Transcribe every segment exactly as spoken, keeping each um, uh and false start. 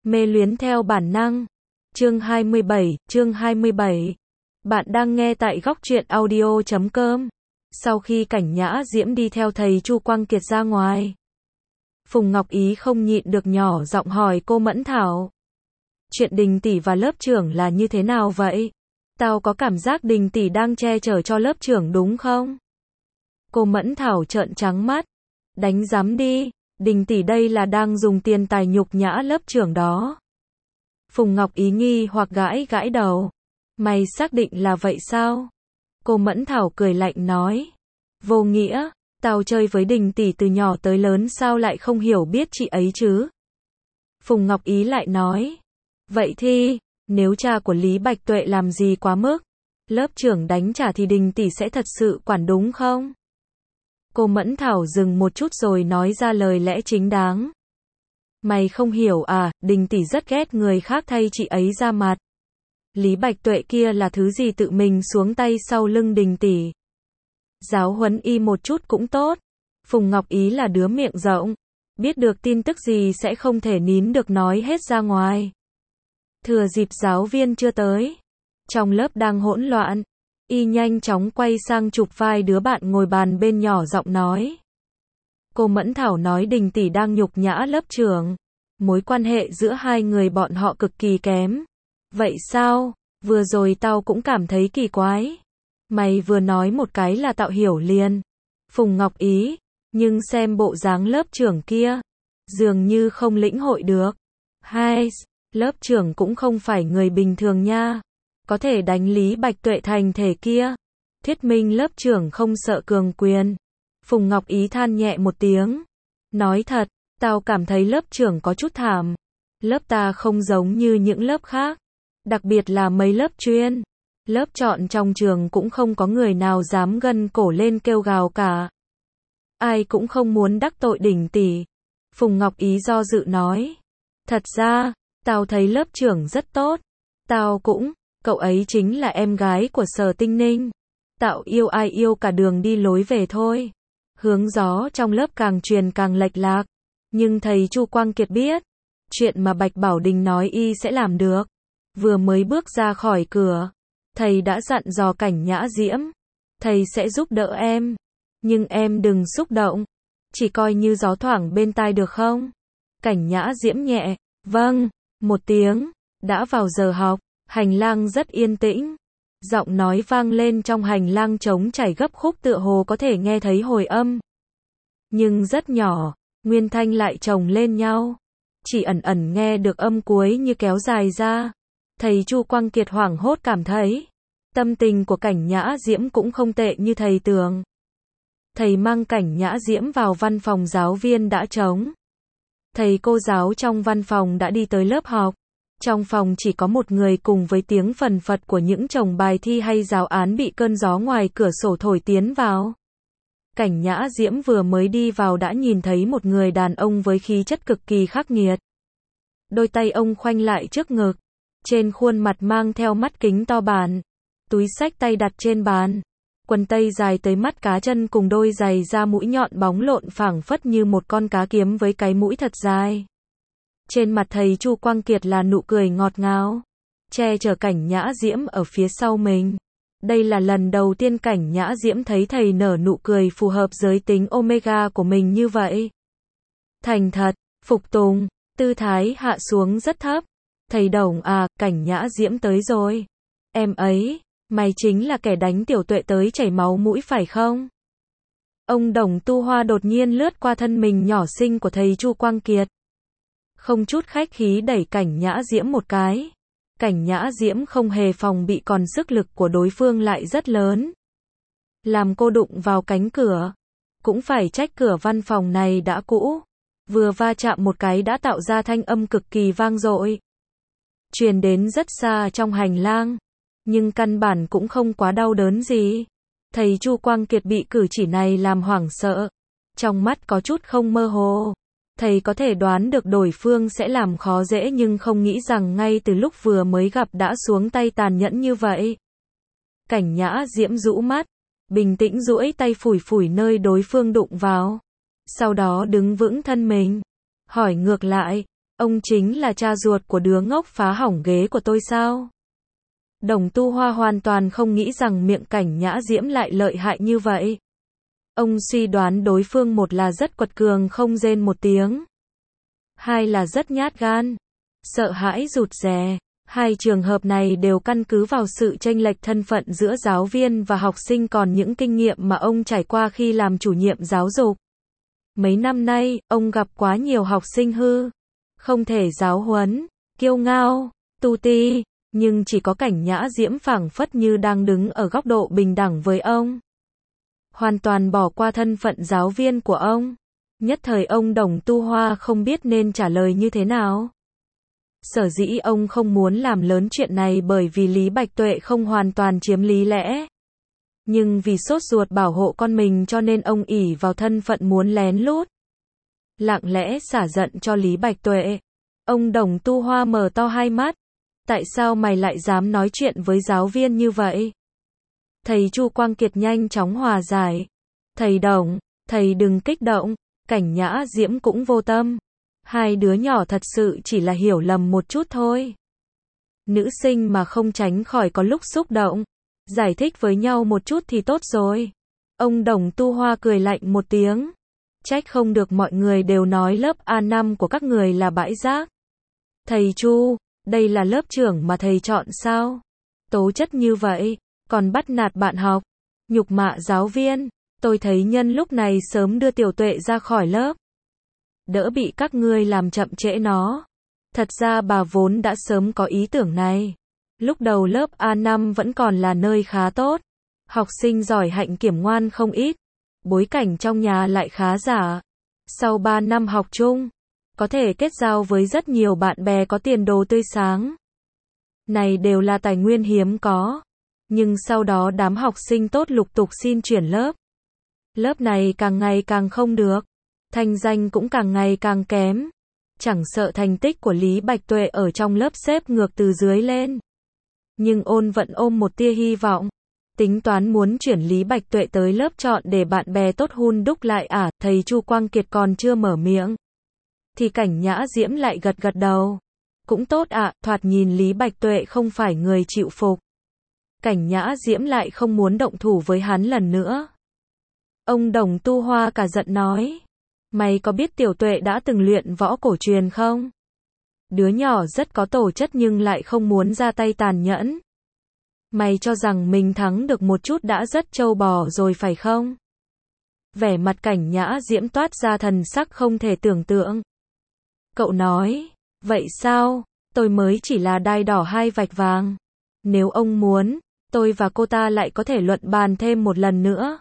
Mê luyến theo bản năng. Chương hai mươi bảy, chương hai mươi bảy. Bạn đang nghe tại góc truyện audio chấm com. Sau khi Cảnh Nhã Diễm đi theo thầy Chu Quang Kiệt ra ngoài, Phùng Ngọc Ý không nhịn được nhỏ giọng hỏi cô Mẫn Thảo. Chuyện Đình tỷ và lớp trưởng là như thế nào vậy? Tao có cảm giác Đình tỷ đang che chở cho lớp trưởng đúng không? Cô Mẫn Thảo trợn trắng mắt. Đánh giám đi, Đình tỷ đây là đang dùng tiền tài nhục nhã lớp trưởng đó. Phùng Ngọc Ý nghi hoặc gãi gãi đầu. Mày xác định là vậy sao? Cô Mẫn Thảo cười lạnh nói. Vô nghĩa, tao chơi với Đình tỷ từ nhỏ tới lớn sao lại không hiểu biết chị ấy chứ? Phùng Ngọc Ý lại nói. Vậy thì, nếu cha của Lý Bạch Tuệ làm gì quá mức, lớp trưởng đánh trả thì Đình tỷ sẽ thật sự quản đúng không? Cô Mẫn Thảo dừng một chút rồi nói ra lời lẽ chính đáng. Mày không hiểu à, Đình tỷ rất ghét người khác thay chị ấy ra mặt. Lý Bạch Tuệ kia là thứ gì tự mình xuống tay sau lưng Đình tỷ. Giáo huấn y một chút cũng tốt. Phùng Ngọc Ý là đứa miệng rộng, biết được tin tức gì sẽ không thể nín được nói hết ra ngoài. Thừa dịp giáo viên chưa tới, trong lớp đang hỗn loạn, y nhanh chóng quay sang chụp vai đứa bạn ngồi bàn bên nhỏ giọng nói. Cô Mẫn Thảo nói Đình tỷ đang nhục nhã lớp trưởng. Mối quan hệ giữa hai người bọn họ cực kỳ kém. Vậy sao? Vừa rồi tao cũng cảm thấy kỳ quái. Mày vừa nói một cái là tao hiểu liền. Phùng Ngọc Ý, nhưng xem bộ dáng lớp trưởng kia, dường như không lĩnh hội được. Hai, lớp trưởng cũng không phải người bình thường nha. Có thể đánh Lý Bạch Tuệ thành thể kia. Thuyết minh lớp trưởng không sợ cường quyền. Phùng Ngọc Ý than nhẹ một tiếng. Nói thật, tao cảm thấy lớp trưởng có chút thảm. Lớp ta không giống như những lớp khác. Đặc biệt là mấy lớp chuyên. Lớp chọn trong trường cũng không có người nào dám gân cổ lên kêu gào cả. Ai cũng không muốn đắc tội Đình tỷ. Phùng Ngọc Ý do dự nói. Thật ra, tao thấy lớp trưởng rất tốt. Tao cũng, cậu ấy chính là em gái của Sở Tinh Ninh. Tao yêu ai yêu cả đường đi lối về thôi. Hướng gió trong lớp càng truyền càng lệch lạc. Nhưng thầy Chu Quang Kiệt biết. Chuyện mà Bạch Bảo Đình nói y sẽ làm được. Vừa mới bước ra khỏi cửa, thầy đã dặn dò Cảnh Nhã Diễm. Thầy sẽ giúp đỡ em. Nhưng em đừng xúc động. Chỉ coi như gió thoảng bên tai được không? Cảnh Nhã Diễm nhẹ. Vâng. Một tiếng. Đã vào giờ học. Hành lang rất yên tĩnh. Giọng nói vang lên trong hành lang trống chảy gấp khúc tựa hồ có thể nghe thấy hồi âm. Nhưng rất nhỏ, nguyên thanh lại chồng lên nhau. Chỉ ẩn ẩn nghe được âm cuối như kéo dài ra. Thầy Chu Quang Kiệt hoảng hốt cảm thấy. Tâm tình của Cảnh Nhã Diễm cũng không tệ như thầy tưởng. Thầy mang Cảnh Nhã Diễm vào văn phòng giáo viên đã trống. Thầy cô giáo trong văn phòng đã đi tới lớp học. Trong phòng chỉ có một người cùng với tiếng phần phật của những chồng bài thi hay giáo án bị cơn gió ngoài cửa sổ thổi tiến vào. Cảnh Nhã Diễm vừa mới đi vào đã nhìn thấy một người đàn ông với khí chất cực kỳ khắc nghiệt. Đôi tay ông khoanh lại trước ngực. Trên khuôn mặt mang theo mắt kính to bản. Túi xách tay đặt trên bàn. Quần tây dài tới mắt cá chân cùng đôi giày da mũi nhọn bóng lộn phảng phất như một con cá kiếm với cái mũi thật dài. Trên mặt thầy Chu Quang Kiệt là nụ cười ngọt ngào, che chở Cảnh Nhã Diễm ở phía sau mình. Đây là lần đầu tiên Cảnh Nhã Diễm thấy thầy nở nụ cười phù hợp giới tính Omega của mình như vậy. Thành thật, phục tùng, tư thái hạ xuống rất thấp. Thầy Đồng à, Cảnh Nhã Diễm tới rồi. Em ấy, mày chính là kẻ đánh Tiểu Tuệ tới chảy máu mũi phải không? Ông Đồng Tu Hoa đột nhiên lướt qua thân mình nhỏ xinh của thầy Chu Quang Kiệt. Không chút khách khí đẩy Cảnh Nhã Diễm một cái. Cảnh Nhã Diễm không hề phòng bị còn sức lực của đối phương lại rất lớn. Làm cô đụng vào cánh cửa. Cũng phải trách cửa văn phòng này đã cũ. Vừa va chạm một cái đã tạo ra thanh âm cực kỳ vang dội. Truyền đến rất xa trong hành lang. Nhưng căn bản cũng không quá đau đớn gì. Thầy Chu Quang Kiệt bị cử chỉ này làm hoảng sợ. Trong mắt có chút không mơ hồ. Thầy có thể đoán được đối phương sẽ làm khó dễ nhưng không nghĩ rằng ngay từ lúc vừa mới gặp đã xuống tay tàn nhẫn như vậy. Cảnh Nhã Diễm rũ mắt, bình tĩnh duỗi tay phủi phủi nơi đối phương đụng vào. Sau đó đứng vững thân mình, hỏi ngược lại, Ông chính là cha ruột của đứa ngốc phá hỏng ghế của tôi sao? Đồng Tu Hoa hoàn toàn không nghĩ rằng miệng Cảnh Nhã Diễm lại lợi hại như vậy. Ông suy đoán đối phương một là rất quật cường không rên một tiếng. Hai là rất nhát gan, sợ hãi rụt rè. Hai trường hợp này đều căn cứ vào sự chênh lệch thân phận giữa giáo viên và học sinh còn những kinh nghiệm mà ông trải qua khi làm chủ nhiệm giáo dục. Mấy năm nay, ông gặp quá nhiều học sinh hư, không thể giáo huấn, kiêu ngao, tu ti, nhưng chỉ có Cảnh Nhã Diễm phảng phất như đang đứng ở góc độ bình đẳng với ông. Hoàn toàn bỏ qua thân phận giáo viên của ông. Nhất thời ông Đồng Tu Hoa không biết nên trả lời như thế nào. Sở dĩ ông không muốn làm lớn chuyện này bởi vì Lý Bạch Tuệ không hoàn toàn chiếm lý lẽ. Nhưng vì sốt ruột bảo hộ con mình cho nên ông ỷ vào thân phận muốn lén lút, lặng lẽ xả giận cho Lý Bạch Tuệ. Ông Đồng Tu Hoa mở to hai mắt. Tại sao mày lại dám nói chuyện với giáo viên như vậy? Thầy Chu Quang Kiệt nhanh chóng hòa giải. Thầy Đồng, thầy đừng kích động, Cảnh Nhã Diễm cũng vô tâm. Hai đứa nhỏ thật sự chỉ là hiểu lầm một chút thôi. Nữ sinh mà không tránh khỏi có lúc xúc động. Giải thích với nhau một chút thì tốt rồi. Ông Đồng Tu Hoa cười lạnh một tiếng. Trách không được mọi người đều nói lớp A năm của các người là bãi rác. Thầy Chu, đây là lớp trưởng mà thầy chọn sao? Tố chất như vậy, còn bắt nạt bạn học, nhục mạ giáo viên. Tôi thấy nhân lúc này sớm đưa Tiểu Tuệ ra khỏi lớp. Đỡ bị các ngươi làm chậm trễ nó. Thật ra bà vốn đã sớm có ý tưởng này. Lúc đầu lớp A năm vẫn còn là nơi khá tốt. Học sinh giỏi hạnh kiểm ngoan không ít. Bối cảnh trong nhà lại khá giả. Sau ba năm học chung, có thể kết giao với rất nhiều bạn bè có tiền đồ tươi sáng. Này đều là tài nguyên hiếm có. Nhưng sau đó đám học sinh tốt lục tục xin chuyển lớp. Lớp này càng ngày càng không được. Thanh danh cũng càng ngày càng kém. Chẳng sợ thành tích của Lý Bạch Tuệ ở trong lớp xếp ngược từ dưới lên. Nhưng ôn vẫn ôm một tia hy vọng. Tính toán muốn chuyển Lý Bạch Tuệ tới lớp chọn để bạn bè tốt hun đúc lại à, thầy Chu Quang Kiệt còn chưa mở miệng. Thì Cảnh Nhã Diễm lại gật gật đầu. Cũng tốt ạ, à, thoạt nhìn Lý Bạch Tuệ không phải người chịu phục. Cảnh Nhã Diễm lại không muốn động thủ với hắn lần nữa. Ông Đồng Tu Hoa cả giận nói. Mày có biết Tiểu Tuệ đã từng luyện võ cổ truyền không? Đứa nhỏ rất có tổ chất nhưng lại không muốn ra tay tàn nhẫn. Mày cho rằng mình thắng được một chút đã rất trâu bò rồi phải không? Vẻ mặt Cảnh Nhã Diễm toát ra thần sắc không thể tưởng tượng. Cậu nói, vậy sao? Tôi mới chỉ là đai đỏ hai vạch vàng. Nếu ông muốn, tôi và cô ta lại có thể luận bàn thêm một lần nữa.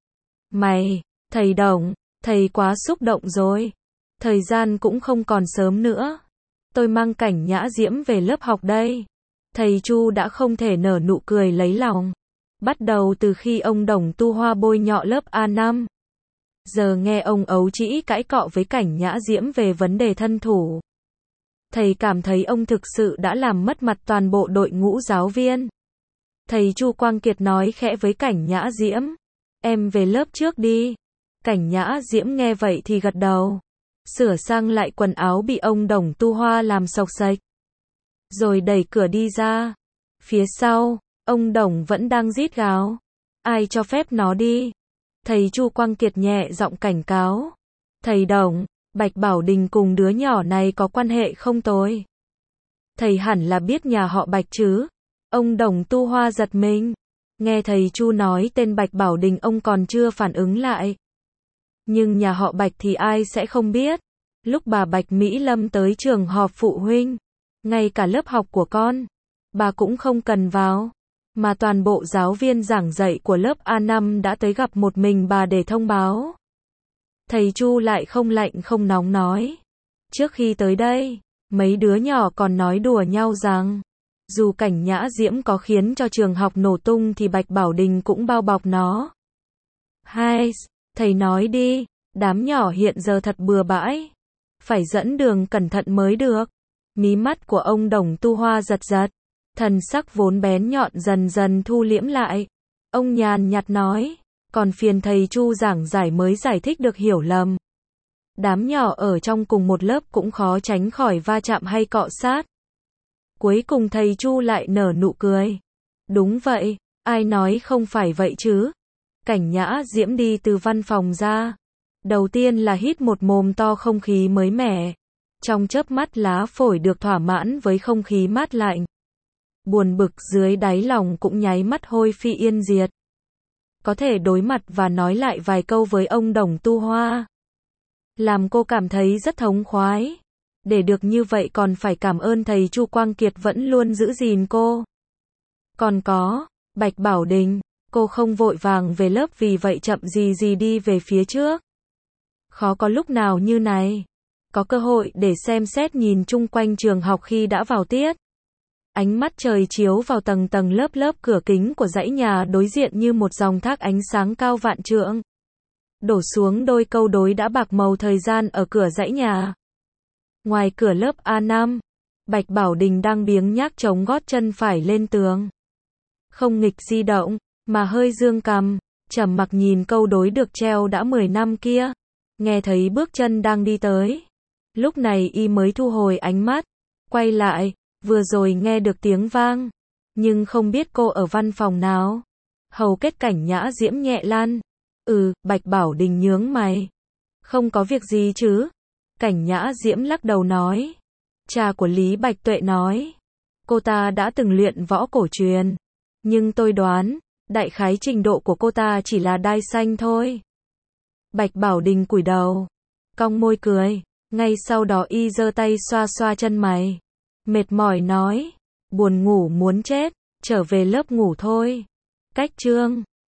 Mày, thầy Đồng, thầy quá xúc động rồi. Thời gian cũng không còn sớm nữa. Tôi mang Cảnh Nhã Diễm về lớp học đây. Thầy Chu đã không thể nở nụ cười lấy lòng. Bắt đầu từ khi ông Đồng Tu Hoa bôi nhọ lớp A năm. Giờ nghe ông ấu trĩ cãi cọ với Cảnh Nhã Diễm về vấn đề thân thủ. Thầy cảm thấy ông thực sự đã làm mất mặt toàn bộ đội ngũ giáo viên. Thầy Chu Quang Kiệt nói khẽ với Cảnh Nhã Diễm. Em về lớp trước đi. Cảnh Nhã Diễm nghe vậy thì gật đầu. Sửa sang lại quần áo bị ông Đồng Tu Hoa làm xộc xệch. Rồi đẩy cửa đi ra. Phía sau, ông Đồng vẫn đang rít gào. Ai cho phép nó đi? Thầy Chu Quang Kiệt nhẹ giọng cảnh cáo. Thầy Đồng, Bạch Bảo Đình cùng đứa nhỏ này có quan hệ không tồi. Thầy hẳn là biết nhà họ Bạch chứ? Ông Đồng Tu Hoa giật mình. Nghe thầy Chu nói tên Bạch Bảo Đình ông còn chưa phản ứng lại. Nhưng nhà họ Bạch thì ai sẽ không biết. Lúc bà Bạch Mỹ Lâm tới trường họp phụ huynh, ngay cả lớp học của con, bà cũng không cần vào. Mà toàn bộ giáo viên giảng dạy của lớp A năm đã tới gặp một mình bà để thông báo. Thầy Chu lại không lạnh không nóng nói. Trước khi tới đây, mấy đứa nhỏ còn nói đùa nhau rằng, dù Cảnh Nhã Diễm có khiến cho trường học nổ tung thì Bạch Bảo Đình cũng bao bọc nó. Hai, thầy nói đi, đám nhỏ hiện giờ thật bừa bãi. Phải dẫn đường cẩn thận mới được. Mí mắt của ông Đồng Tu Hoa giật giật. Thần sắc vốn bén nhọn dần dần thu liễm lại. Ông nhàn nhạt nói, còn phiền thầy Chu giảng giải mới giải thích được hiểu lầm. Đám nhỏ ở trong cùng một lớp cũng khó tránh khỏi va chạm hay cọ sát. Cuối cùng thầy Chu lại nở nụ cười. Đúng vậy, ai nói không phải vậy chứ? Cảnh Nhã Diễm đi từ văn phòng ra. Đầu tiên là hít một mồm to không khí mới mẻ. Trong chớp mắt lá phổi được thỏa mãn với không khí mát lạnh. Buồn bực dưới đáy lòng cũng nháy mắt hôi phi yên diệt. Có thể đối mặt và nói lại vài câu với ông Đồng Tu Hoa. Làm cô cảm thấy rất thống khoái. Để được như vậy còn phải cảm ơn thầy Chu Quang Kiệt vẫn luôn giữ gìn cô. Còn có, Bạch Bảo Đình, cô không vội vàng về lớp vì vậy chậm gì gì đi về phía trước. Khó có lúc nào như này. Có cơ hội để xem xét nhìn chung quanh trường học khi đã vào tiết. Ánh mắt trời chiếu vào tầng tầng lớp lớp cửa kính của dãy nhà đối diện như một dòng thác ánh sáng cao vạn trượng. Đổ xuống đôi câu đối đã bạc màu thời gian ở cửa dãy nhà. Ngoài cửa lớp A năm, Bạch Bảo Đình đang biếng nhác chống gót chân phải lên tường. Không nghịch di động, mà hơi dương cằm, trầm mặc nhìn câu đối được treo đã mười năm kia. Nghe thấy bước chân đang đi tới. Lúc này y mới thu hồi ánh mắt, quay lại, vừa rồi nghe được tiếng vang. Nhưng không biết cô ở văn phòng nào. Hầu kết Cảnh Nhã Diễm nhẹ lăn. Ừ, Bạch Bảo Đình nhướng mày. Không có việc gì chứ? Cảnh Nhã Diễm lắc đầu nói. Cha của Lý Bạch Tuệ nói. Cô ta đã từng luyện võ cổ truyền. Nhưng tôi đoán, đại khái trình độ của cô ta chỉ là đai xanh thôi. Bạch Bảo Đình cúi đầu, cong môi cười. Ngay sau đó y giơ tay xoa xoa chân mày. Mệt mỏi nói. Buồn ngủ muốn chết, trở về lớp ngủ thôi. Cách chương